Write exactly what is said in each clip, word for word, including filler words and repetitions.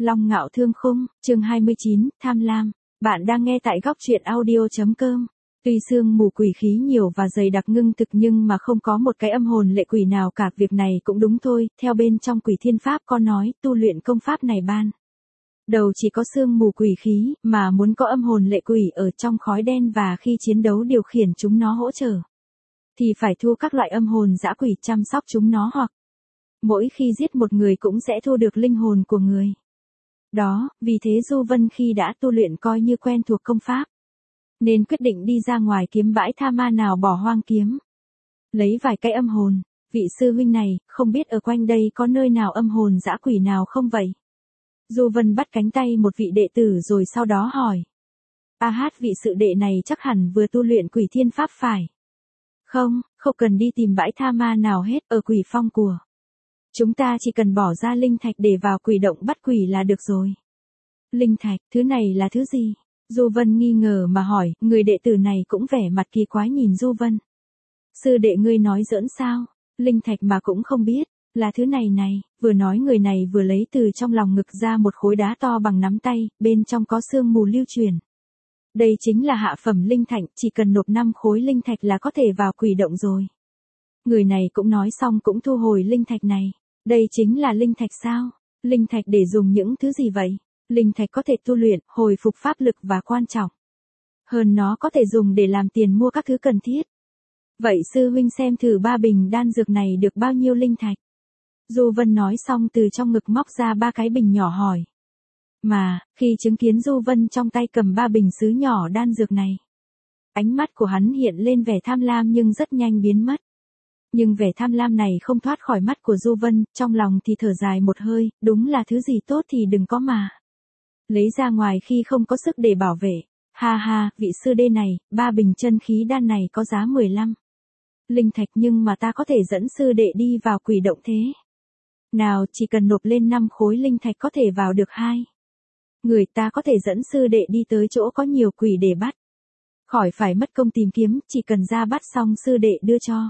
Long Ngạo Thương Khung, chương hai mươi chín, Tham Lam. Bạn đang nghe tại góc truyện audio chấm com. Tuy sương mù quỷ khí nhiều và dày đặc ngưng thực nhưng mà không có một cái âm hồn lệ quỷ nào cả, việc này cũng đúng thôi, theo bên trong Quỷ Thiên Pháp có nói, tu luyện công pháp này ban đầu chỉ có sương mù quỷ khí, mà muốn có âm hồn lệ quỷ ở trong khói đen và khi chiến đấu điều khiển chúng nó hỗ trợ, thì phải thu các loại âm hồn dã quỷ chăm sóc chúng nó, hoặc mỗi khi giết một người cũng sẽ thu được linh hồn của người đó, vì thế Du Vân khi đã tu luyện coi như quen thuộc công pháp, nên quyết định đi ra ngoài kiếm bãi tha ma nào bỏ hoang kiếm lấy vài cái âm hồn. Vị sư huynh này, không biết ở quanh đây có nơi nào âm hồn dã quỷ nào không vậy? Du Vân bắt cánh tay một vị đệ tử rồi sau đó hỏi. A hát, vị sự đệ này chắc hẳn vừa tu luyện Quỷ Thiên Pháp phải không? Không cần đi tìm bãi tha ma nào hết, ở Quỷ Phong của chúng ta chỉ cần bỏ ra linh thạch để vào quỷ động bắt quỷ là được rồi. Linh thạch, thứ này là thứ gì? Du Vân nghi ngờ mà hỏi, người đệ tử này cũng vẻ mặt kỳ quái nhìn Du Vân. Sư đệ ngươi nói giỡn sao? Linh thạch mà cũng không biết, là thứ này này, vừa nói người này vừa lấy từ trong lòng ngực ra một khối đá to bằng nắm tay, bên trong có sương mù lưu truyền. Đây chính là hạ phẩm linh thạch, chỉ cần nộp năm khối linh thạch là có thể vào quỷ động rồi. Người này cũng nói xong cũng thu hồi linh thạch này. Đây chính là linh thạch sao? Linh thạch để dùng những thứ gì vậy? Linh thạch có thể tu luyện, hồi phục pháp lực và quan trọng hơn nó có thể dùng để làm tiền mua các thứ cần thiết. Vậy sư huynh xem thử ba bình đan dược này được bao nhiêu linh thạch? Du Vân nói xong từ trong ngực móc ra ba cái bình nhỏ hỏi. Mà, khi chứng kiến Du Vân trong tay cầm ba bình sứ nhỏ đan dược này, ánh mắt của hắn hiện lên vẻ tham lam nhưng rất nhanh biến mất. Nhưng vẻ tham lam này không thoát khỏi mắt của Du Vân, trong lòng thì thở dài một hơi, đúng là thứ gì tốt thì đừng có mà lấy ra ngoài khi không có sức để bảo vệ. Ha ha, vị sư đê này, ba bình chân khí đan này có giá mười lăm linh thạch nhưng mà ta có thể dẫn sư đệ đi vào quỷ động thế nào, chỉ cần nộp lên năm khối linh thạch có thể vào được hai người, ta có thể dẫn sư đệ đi tới chỗ có nhiều quỷ để bắt, khỏi phải mất công tìm kiếm, chỉ cần ra bắt xong sư đệ đưa cho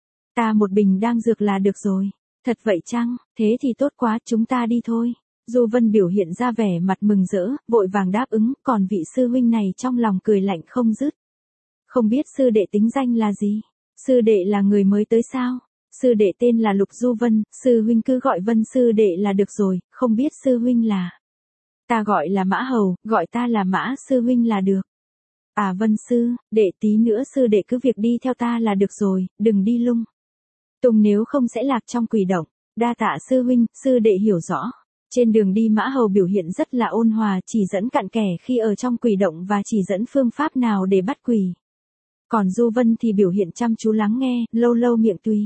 ta một bình đan dược là được rồi. Thật vậy chăng? Thế thì tốt quá, chúng ta đi thôi. Du Vân biểu hiện ra vẻ mặt mừng rỡ, vội vàng đáp ứng, còn vị sư huynh này trong lòng cười lạnh không dứt. Không biết sư đệ tính danh là gì? Sư đệ là người mới tới sao? Sư đệ tên là Lục Du Vân, sư huynh cứ gọi Vân sư đệ là được rồi, không biết sư huynh là? Ta gọi là Mã Hầu, gọi ta là Mã sư huynh là được. À Vân sư, đệ tí nữa sư đệ cứ việc đi theo ta là được rồi, đừng đi lung tung nếu không sẽ lạc trong quỷ động. Đa tạ sư huynh, sư đệ hiểu rõ. Trên đường đi Mã Hầu biểu hiện rất là ôn hòa, chỉ dẫn cặn kẽ khi ở trong quỷ động và chỉ dẫn phương pháp nào để bắt quỷ. Còn Du Vân thì biểu hiện chăm chú lắng nghe, lâu lâu miệng tùy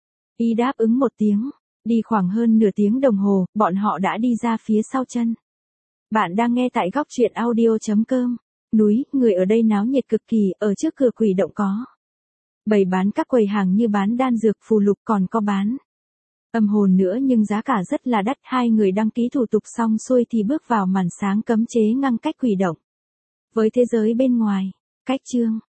y đáp ứng một tiếng. Đi khoảng hơn nửa tiếng đồng hồ, bọn họ đã đi ra phía sau chân. Bạn đang nghe tại góc truyện audio chấm com. Núi, người ở đây náo nhiệt cực kỳ, ở trước cửa quỷ động có bày bán các quầy hàng như bán đan dược, phù lục, còn có bán âm hồn nữa nhưng giá cả rất là đắt. Hai người đăng ký thủ tục xong xuôi thì bước vào màn sáng cấm chế ngăn cách quỷ động với thế giới bên ngoài. Cách chương